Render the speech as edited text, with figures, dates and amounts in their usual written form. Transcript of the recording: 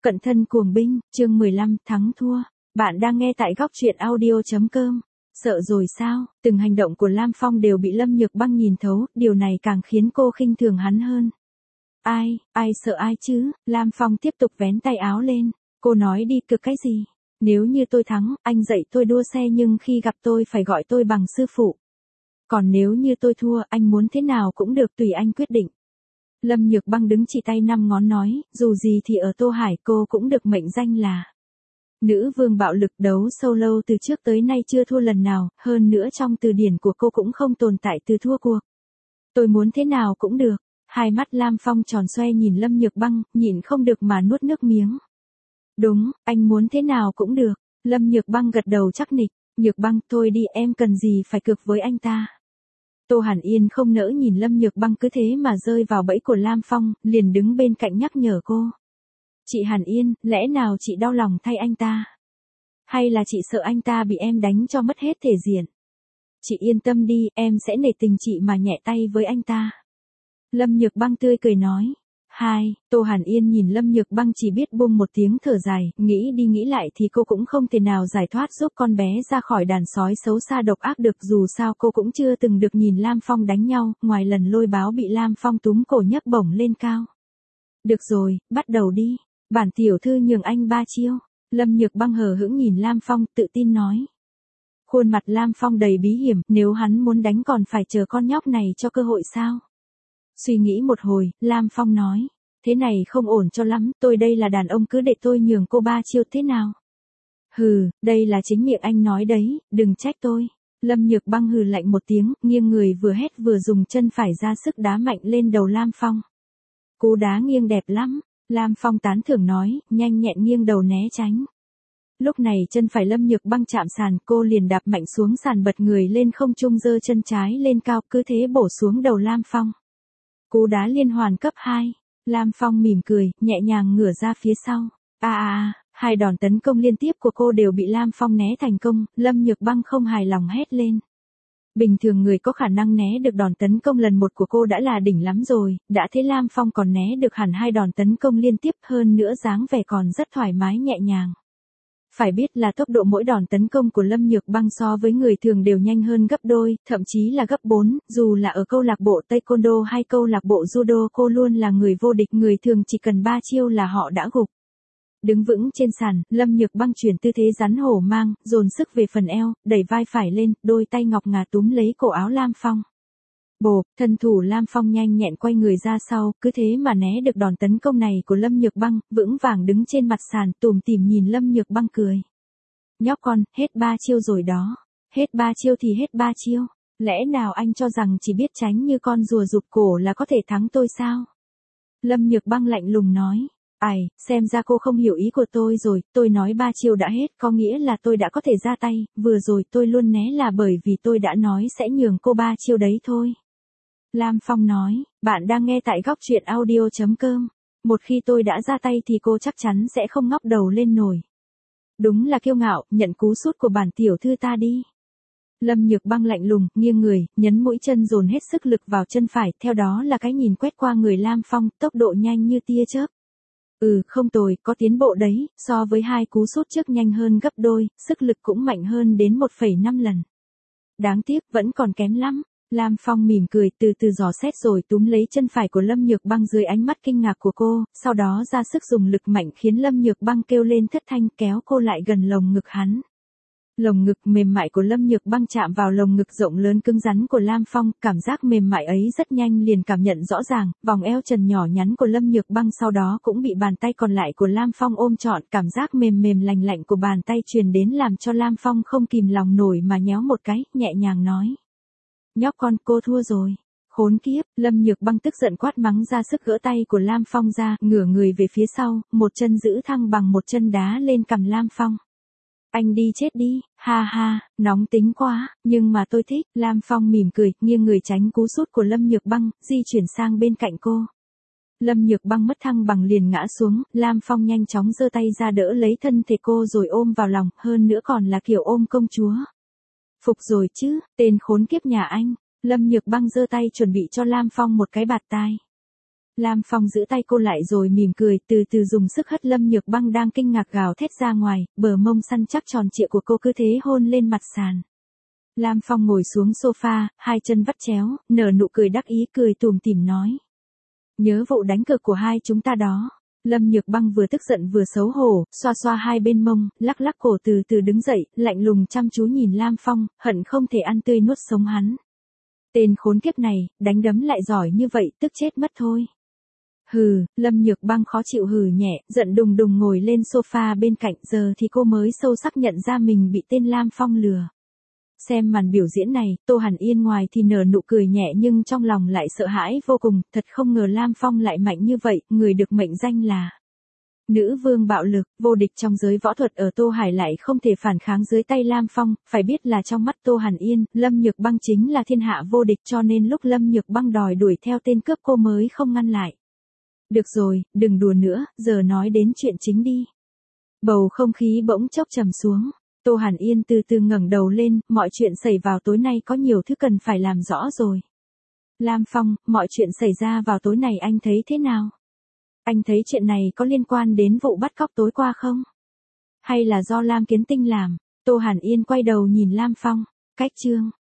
Cận thân cuồng binh, chương 15, thắng thua. Bạn đang nghe tại góc truyện audio.com. Sợ rồi sao? Từng hành động của Lam Phong đều bị Lâm Nhược Băng nhìn thấu, điều này càng khiến cô khinh thường hắn hơn. Ai sợ ai chứ? Lam Phong tiếp tục vén tay áo lên. Cô nói đi cực cái gì? Nếu như tôi thắng, anh dạy tôi đua xe nhưng khi gặp tôi phải gọi tôi bằng sư phụ. Còn nếu như tôi thua, anh muốn thế nào cũng được tùy anh quyết định. Lâm Nhược Băng đứng chỉ tay 5 ngón nói, dù gì thì ở Tô Hải cô cũng được mệnh danh là nữ vương bạo lực, đấu solo từ trước tới nay chưa thua lần nào, hơn nữa trong từ điển của cô cũng không tồn tại từ thua cuộc. Tôi muốn thế nào cũng được. Hai mắt Lam Phong tròn xoe nhìn Lâm Nhược Băng, nhịn không được mà nuốt nước miếng. Đúng, anh muốn thế nào cũng được. Lâm Nhược Băng gật đầu chắc nịch. Nhược Băng, thôi đi, em cần gì phải cược với anh ta. Tô Hàn Yên không nỡ nhìn Lâm Nhược Băng cứ thế mà rơi vào bẫy của Lam Phong, liền đứng bên cạnh nhắc nhở cô. Chị Hàn Yên, lẽ nào chị đau lòng thay anh ta? Hay là chị sợ anh ta bị em đánh cho mất hết thể diện? Chị yên tâm đi, em sẽ nể tình chị mà nhẹ tay với anh ta. Lâm Nhược Băng tươi cười nói. Tô Hàn Yên nhìn Lâm Nhược Băng chỉ biết buông một tiếng thở dài, nghĩ đi nghĩ lại thì cô cũng không thể nào giải thoát giúp con bé ra khỏi đàn sói xấu xa độc ác được, dù sao cô cũng chưa từng được nhìn Lam Phong đánh nhau, ngoài lần lôi báo bị Lam Phong túm cổ nhấc bổng lên cao. Được rồi, bắt đầu đi, bản tiểu thư nhường anh 3 chiêu. Lâm Nhược Băng hờ hững nhìn Lam Phong, tự tin nói. Khuôn mặt Lam Phong đầy bí hiểm, nếu hắn muốn đánh còn phải chờ con nhóc này cho cơ hội sao? Suy nghĩ một hồi, Lam Phong nói, thế này không ổn cho lắm, tôi đây là đàn ông cứ để tôi nhường cô 3 chiêu thế nào? Hừ, đây là chính miệng anh nói đấy, đừng trách tôi. Lâm Nhược Băng hừ lạnh một tiếng, nghiêng người vừa hét vừa dùng chân phải ra sức đá mạnh lên đầu Lam Phong. Cú đá nghiêng đẹp lắm, Lam Phong tán thưởng nói, nhanh nhẹn nghiêng đầu né tránh. Lúc này chân phải Lâm Nhược Băng chạm sàn, cô liền đạp mạnh xuống sàn bật người lên không trung giơ chân trái lên cao, cứ thế bổ xuống đầu Lam Phong. Cú đá liên hoàn cấp 2, Lam Phong mỉm cười, nhẹ nhàng ngửa ra phía sau. Hai đòn tấn công liên tiếp của cô đều bị Lam Phong né thành công, Lâm Nhược Băng không hài lòng hét lên. Bình thường người có khả năng né được đòn tấn công lần 1 của cô đã là đỉnh lắm rồi, đã thế Lam Phong còn né được hẳn 2 đòn tấn công liên tiếp, hơn nữa dáng vẻ còn rất thoải mái nhẹ nhàng. Phải biết là tốc độ mỗi đòn tấn công của Lâm Nhược Băng so với người thường đều nhanh hơn gấp đôi, thậm chí là gấp 4, dù là ở câu lạc bộ Taekwondo hay câu lạc bộ Judo cô luôn là người vô địch, người thường chỉ cần 3 chiêu là họ đã gục. Đứng vững trên sàn, Lâm Nhược Băng chuyển tư thế rắn hổ mang, dồn sức về phần eo, đẩy vai phải lên, đôi tay ngọc ngà túm lấy cổ áo Lam Phong. Bộp, thân thủ Lam Phong nhanh nhẹn quay người ra sau, cứ thế mà né được đòn tấn công này của Lâm Nhược Băng, vững vàng đứng trên mặt sàn, tủm tỉm nhìn Lâm Nhược Băng cười. Nhóc con, hết 3 chiêu rồi đó. Hết 3 chiêu thì hết 3 chiêu. Lẽ nào anh cho rằng chỉ biết tránh như con rùa rụt cổ là có thể thắng tôi sao? Lâm Nhược Băng lạnh lùng nói. Xem ra cô không hiểu ý của tôi rồi, tôi nói 3 chiêu đã hết, có nghĩa là tôi đã có thể ra tay, vừa rồi tôi luôn né là bởi vì tôi đã nói sẽ nhường cô 3 chiêu đấy thôi. Lam Phong nói, bạn đang nghe tại góc truyện audio.com. Một khi tôi đã ra tay thì cô chắc chắn sẽ không ngóc đầu lên nổi. Đúng là kiêu ngạo, nhận cú sút của bản tiểu thư ta đi. Lâm Nhược Băng lạnh lùng, nghiêng người, nhấn mũi chân dồn hết sức lực vào chân phải, theo đó là cái nhìn quét qua người Lam Phong, tốc độ nhanh như tia chớp. Không tồi, có tiến bộ đấy, so với 2 cú sút trước nhanh hơn gấp đôi, sức lực cũng mạnh hơn đến 1,5 lần. Đáng tiếc, vẫn còn kém lắm. Lam Phong mỉm cười, từ từ dò xét rồi túm lấy chân phải của Lâm Nhược Băng dưới ánh mắt kinh ngạc của cô, sau đó ra sức dùng lực mạnh khiến Lâm Nhược Băng kêu lên thất thanh, kéo cô lại gần lồng ngực hắn. Lồng ngực mềm mại của Lâm Nhược Băng chạm vào lồng ngực rộng lớn cứng rắn của Lam Phong, cảm giác mềm mại ấy rất nhanh liền cảm nhận rõ ràng, vòng eo trần nhỏ nhắn của Lâm Nhược Băng sau đó cũng bị bàn tay còn lại của Lam Phong ôm trọn, cảm giác mềm mềm lành lạnh của bàn tay truyền đến làm cho Lam Phong không kìm lòng nổi mà nhéo một cái, nhẹ nhàng nói. Nhóc con, cô thua rồi. Khốn kiếp, Lâm Nhược Băng tức giận quát mắng ra sức gỡ tay của Lam Phong ra, ngửa người về phía sau, một chân giữ thăng bằng một chân đá lên cằm Lam Phong. Anh đi chết đi, nóng tính quá, nhưng mà tôi thích. Lam Phong mỉm cười, nghiêng người tránh cú sút của Lâm Nhược Băng, di chuyển sang bên cạnh cô. Lâm Nhược Băng mất thăng bằng liền ngã xuống, Lam Phong nhanh chóng giơ tay ra đỡ lấy thân thể cô rồi ôm vào lòng, hơn nữa còn là kiểu ôm công chúa. Phục rồi chứ, tên khốn kiếp nhà anh. Lâm Nhược Băng giơ tay chuẩn bị cho Lam Phong một cái bạt tai. Lam Phong giữ tay cô lại rồi mỉm cười, từ từ dùng sức hất Lâm Nhược Băng đang kinh ngạc gào thét ra ngoài, bờ mông săn chắc tròn trịa của cô cứ thế hôn lên mặt sàn. Lam Phong ngồi xuống sofa, hai chân vắt chéo, nở nụ cười đắc ý, cười tủm tỉm nói. Nhớ vụ đánh cược của hai chúng ta đó. Lâm Nhược Băng vừa tức giận vừa xấu hổ, xoa xoa hai bên mông, lắc lắc cổ từ từ đứng dậy, lạnh lùng chăm chú nhìn Lam Phong, hận không thể ăn tươi nuốt sống hắn. Tên khốn kiếp này, đánh đấm lại giỏi như vậy, tức chết mất thôi. Hừ, Lâm Nhược Băng khó chịu hừ nhẹ, giận đùng đùng ngồi lên sofa bên cạnh, giờ thì cô mới sâu sắc nhận ra mình bị tên Lam Phong lừa. Xem màn biểu diễn này, Tô Hàn Yên ngoài thì nở nụ cười nhẹ nhưng trong lòng lại sợ hãi vô cùng, thật không ngờ Lam Phong lại mạnh như vậy, người được mệnh danh là nữ vương bạo lực, vô địch trong giới võ thuật ở Tô Hải lại không thể phản kháng dưới tay Lam Phong, phải biết là trong mắt Tô Hàn Yên, Lâm Nhược Băng chính là thiên hạ vô địch, cho nên lúc Lâm Nhược Băng đòi đuổi theo tên cướp cô mới không ngăn lại. Được rồi, đừng đùa nữa, giờ nói đến chuyện chính đi. Bầu không khí bỗng chốc trầm xuống. Tô Hàn Yên từ từ ngẩng đầu lên, mọi chuyện xảy vào tối nay có nhiều thứ cần phải làm rõ rồi. Lam Phong, mọi chuyện xảy ra vào tối này anh thấy thế nào? Anh thấy chuyện này có liên quan đến vụ bắt cóc tối qua không? Hay là do Lam Kiến Tinh làm? Tô Hàn Yên quay đầu nhìn Lam Phong. Cách chương.